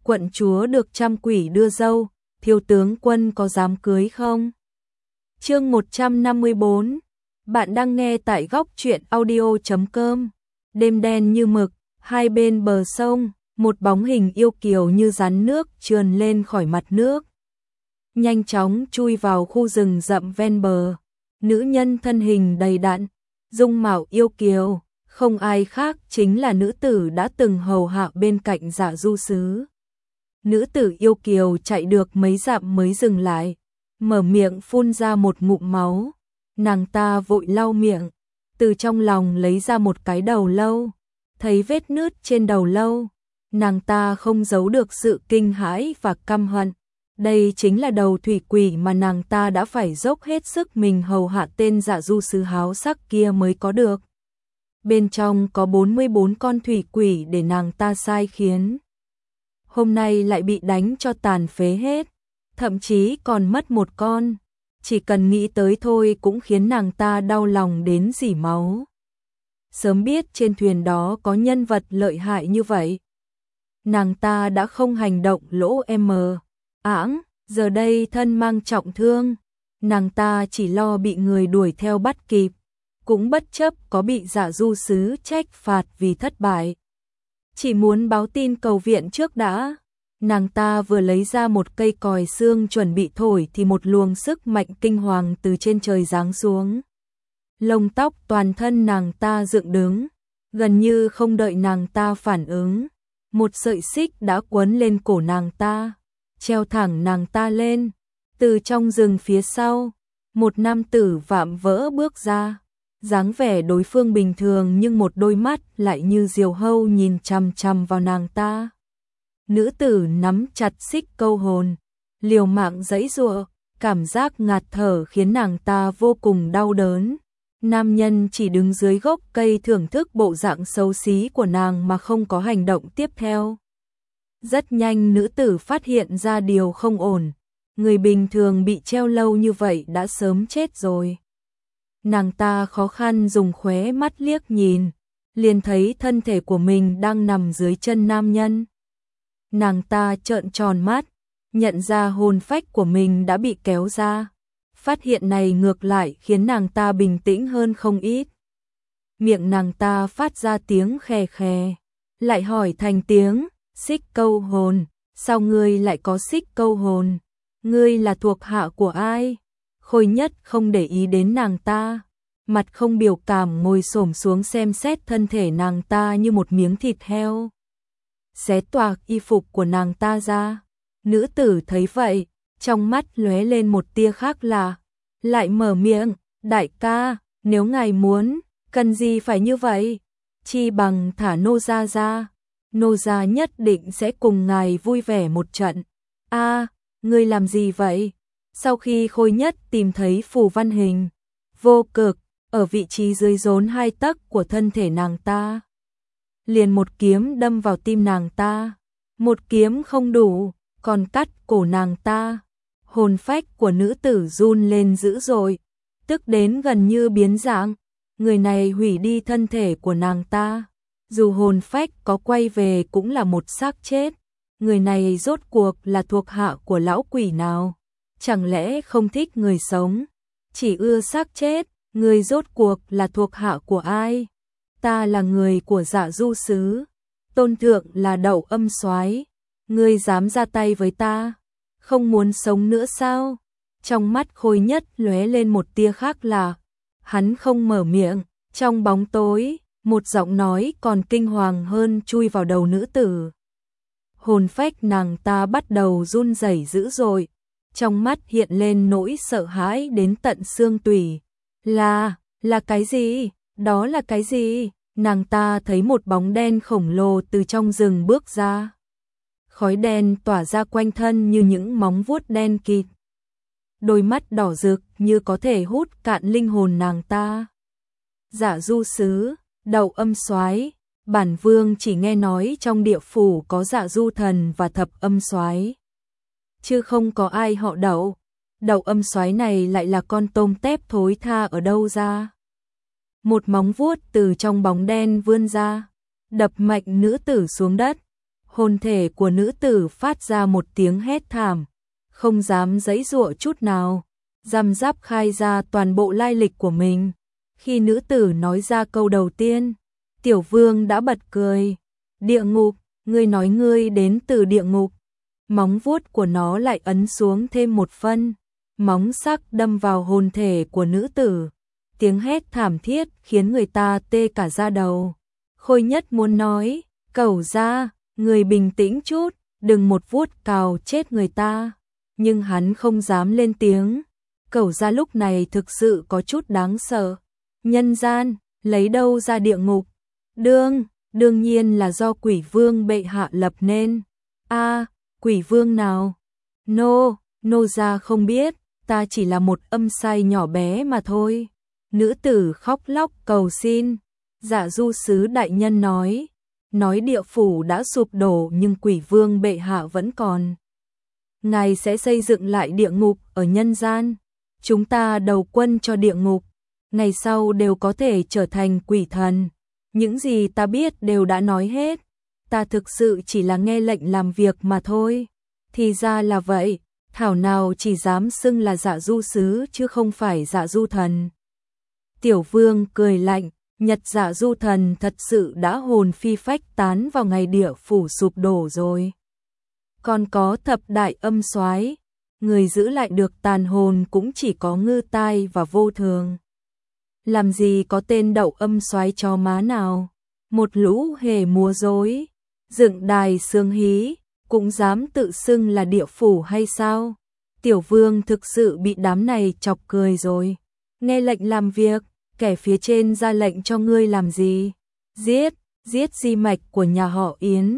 quận chúa được trăm quỷ đưa dâu, thiếu tướng quân có dám cưới không? Chương 154. Bạn đang nghe tại góc truyện audio.com. Đêm đen như mực, hai bên bờ sông, một bóng hình yêu kiều như rắn nước trườn lên khỏi mặt nước, nhanh chóng chui vào khu rừng rậm ven bờ. Nữ nhân thân hình đầy đặn, dung mạo yêu kiều, không ai khác chính là nữ tử đã từng hầu hạ bên cạnh Dạ Du Sứ. Nữ tử yêu kiều chạy được mấy dặm mới dừng lại, mở miệng phun ra một ngụm máu. Nàng ta vội lau miệng, từ trong lòng lấy ra một cái đầu lâu. Thấy vết nứt trên đầu lâu, nàng ta không giấu được sự kinh hãi và căm hận. Đây chính là đầu thủy quỷ mà nàng ta đã phải dốc hết sức mình hầu hạ tên Dạ Du Sứ háo sắc kia mới có được. Bên trong có 44 con thủy quỷ để nàng ta sai khiến. Hôm nay lại bị đánh cho tàn phế hết, thậm chí còn mất một con. Chỉ cần nghĩ tới thôi cũng khiến nàng ta đau lòng đến rỉ máu. Sớm biết trên thuyền đó có nhân vật lợi hại như vậy, nàng ta đã không hành động lỗ ẵng. Giờ đây thân mang trọng thương, nàng ta chỉ lo bị người đuổi theo bắt kịp, cũng bất chấp có bị Dạ Du Sứ trách phạt vì thất bại. Chỉ muốn báo tin cầu viện trước đã. Nàng ta vừa lấy ra một cây còi xương chuẩn bị thổi thì một luồng sức mạnh kinh hoàng từ trên trời giáng xuống. Lông tóc toàn thân nàng ta dựng đứng, gần như không đợi nàng ta phản ứng, một sợi xích đã quấn lên cổ nàng ta, treo thẳng nàng ta lên. Từ trong rừng phía sau, một nam tử vạm vỡ bước ra, dáng vẻ đối phương bình thường nhưng một đôi mắt lại như diều hâu nhìn chằm chằm vào nàng ta. Nữ tử nắm chặt xích câu hồn, liều mạng giãy giụa, cảm giác ngạt thở khiến nàng ta vô cùng đau đớn. Nam nhân chỉ đứng dưới gốc cây thưởng thức bộ dạng xấu xí của nàng mà không có hành động tiếp theo. Rất nhanh nữ tử phát hiện ra điều không ổn, người bình thường bị treo lâu như vậy đã sớm chết rồi. Nàng ta khó khăn dùng khóe mắt liếc nhìn, liền thấy thân thể của mình đang nằm dưới chân nam nhân. Nàng ta trợn tròn mắt, nhận ra hồn phách của mình đã bị kéo ra. Phát hiện này ngược lại khiến nàng ta bình tĩnh hơn không ít. Miệng nàng ta phát ra tiếng khè khè, lại hỏi thành tiếng, xích câu hồn, sao ngươi lại có xích câu hồn? Ngươi là thuộc hạ của ai? Khôi Nhất không để ý đến nàng ta, mặt không biểu cảm ngồi xổm xuống xem xét thân thể nàng ta như một miếng thịt heo. Xé toạc y phục của nàng ta ra. Nữ tử thấy vậy, trong mắt lóe lên một tia khác lạ, lại mở miệng, đại ca, nếu ngài muốn, cần gì phải như vậy? Chi bằng thả nô gia ra, nô gia nhất định sẽ cùng ngài vui vẻ một trận. A, ngươi làm gì vậy? Sau khi Khôi Nhất tìm thấy phù văn hình vô cực ở vị trí dưới rốn 2 tấc của thân thể nàng ta, liền một kiếm đâm vào tim nàng ta. Một kiếm không đủ, còn cắt cổ nàng ta. Hồn phách của nữ tử run lên dữ dội, tức đến gần như biến dạng. Người này hủy đi thân thể của nàng ta, dù hồn phách có quay về cũng là một xác chết. Người này rốt cuộc là thuộc hạ của lão quỷ nào? Chẳng lẽ không thích người sống, chỉ ưa xác chết? Người rốt cuộc là thuộc hạ của ai? Ta là người của Dạ Du Sứ, tôn thượng là Đậu Âm Soái. Ngươi dám ra tay với ta, không muốn sống nữa sao? Trong mắt Khôi Nhất lóe lên một tia khác lạ. Hắn không mở miệng, trong bóng tối, một giọng nói còn kinh hoàng hơn chui vào đầu nữ tử. Hồn phách nàng ta bắt đầu run rẩy dữ dội, trong mắt hiện lên nỗi sợ hãi đến tận xương tủy. Là cái gì? Đó là cái gì? Nàng ta thấy một bóng đen khổng lồ từ trong rừng bước ra. Khói đen tỏa ra quanh thân như những móng vuốt đen kịt. Đôi mắt đỏ rực như có thể hút cạn linh hồn nàng ta. Dạ Du Sứ, Đậu Âm Soái, bản vương chỉ nghe nói trong địa phủ có Dạ Du Thần và Thập Âm Soái, chứ không có ai họ Đậu. Đậu Âm Soái này lại là con tôm tép thối tha ở đâu ra? Một móng vuốt từ trong bóng đen vươn ra, đập mạnh nữ tử xuống đất. Hồn thể của nữ tử phát ra một tiếng hét thảm, không dám giãy giụa chút nào, răm rắp khai ra toàn bộ lai lịch của mình. Khi nữ tử nói ra câu đầu tiên, Tiểu Vương đã bật cười. Địa ngục, ngươi nói ngươi đến từ địa ngục. Móng vuốt của nó lại ấn xuống thêm một phân, móng sắc đâm vào hồn thể của nữ tử. Tiếng hét thảm thiết khiến người ta tê cả da đầu. Khôi Nhất muốn nói, Cẩu gia, người bình tĩnh chút, đừng một vuốt cào chết người ta. Nhưng hắn không dám lên tiếng. Cẩu gia lúc này thực sự có chút đáng sợ. Nhân gian, lấy đâu ra địa ngục? Đương nhiên là do Quỷ Vương bệ hạ lập nên. Quỷ Vương nào? Nô gia không biết, ta chỉ là một âm sai nhỏ bé mà thôi. Nữ tử khóc lóc cầu xin. Dạ Du sứ đại nhân nói địa phủ đã sụp đổ nhưng Quỷ Vương bệ hạ vẫn còn. Ngài sẽ xây dựng lại địa ngục ở nhân gian. Chúng ta đầu quân cho địa ngục, ngày sau đều có thể trở thành quỷ thần. Những gì ta biết đều đã nói hết. Ta thực sự chỉ là nghe lệnh làm việc mà thôi. Thì ra là vậy, thảo nào chỉ dám xưng là Dạ Du sứ chứ không phải Dạ Du thần. Tiểu Vương cười lạnh, Nhật Dạ Du thần thật sự đã hồn phi phách tán vào ngày địa phủ sụp đổ rồi. Còn có thập đại âm soái, người giữ lại được tàn hồn cũng chỉ có Ngư Tai và Vô Thường. Làm gì có tên đậu âm soái cho má nào, một lũ hề múa rối, dựng đài xương hí, cũng dám tự xưng là địa phủ hay sao? Tiểu Vương thực sự bị đám này chọc cười rồi. Nghe lệnh làm việc, kẻ phía trên ra lệnh cho ngươi làm gì? Giết di mạch của nhà họ Yến.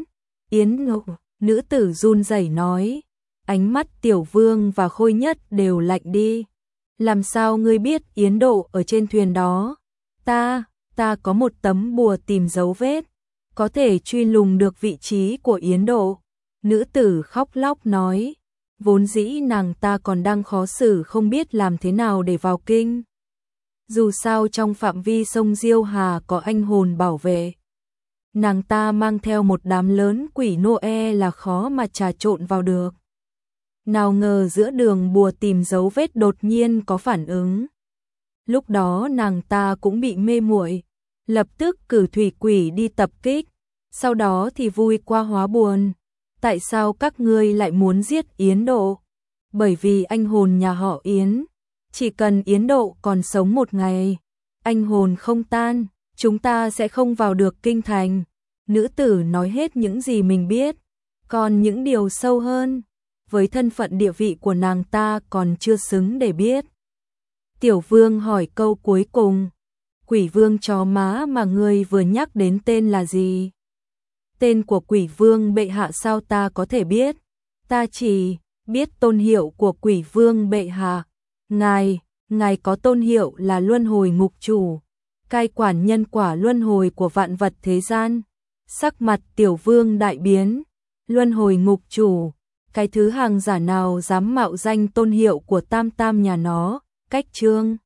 Nữ tử run rẩy nói. Ánh mắt Tiểu Vương và Khôi Nhất đều lạnh đi. Làm sao ngươi biết Yến Độ ở trên thuyền đó? Ta có một tấm bùa tìm dấu vết, có thể truy lùng được vị trí của Yến Độ. Nữ tử khóc lóc nói. Vốn dĩ nàng ta còn đang khó xử không biết làm thế nào để vào kinh. Dù sao trong phạm vi sông Diêu Hà có anh hồn bảo vệ. Nàng ta mang theo một đám lớn quỷ Noe là khó mà trà trộn vào được. Nào ngờ giữa đường bùa tìm dấu vết đột nhiên có phản ứng. Lúc đó nàng ta cũng bị mê muội, lập tức cử thủy quỷ đi tập kích, sau đó thì vui qua hóa buồn. Tại sao các ngươi lại muốn giết Yến Độ? Bởi vì anh hồn nhà họ Yến, chỉ cần Yến Độ còn sống một ngày, anh hồn không tan, chúng ta sẽ không vào được kinh thành. Nữ tử nói hết những gì mình biết, còn những điều sâu hơn, với thân phận địa vị của nàng ta còn chưa xứng để biết. Tiểu Vương hỏi câu cuối cùng, Quỷ Vương chó má mà ngươi vừa nhắc đến tên là gì? Tên của Quỷ Vương bệ hạ sao ta có thể biết? Ta chỉ biết tôn hiệu của Quỷ Vương bệ hạ. Ngài có tôn hiệu là Luân Hồi Ngục Chủ, cai quản nhân quả luân hồi của vạn vật thế gian. Sắc mặt Tiểu Vương đại biến. Luân Hồi Ngục Chủ, cái thứ hàng giả nào dám mạo danh tôn hiệu của tam tam nhà nó? Cách chương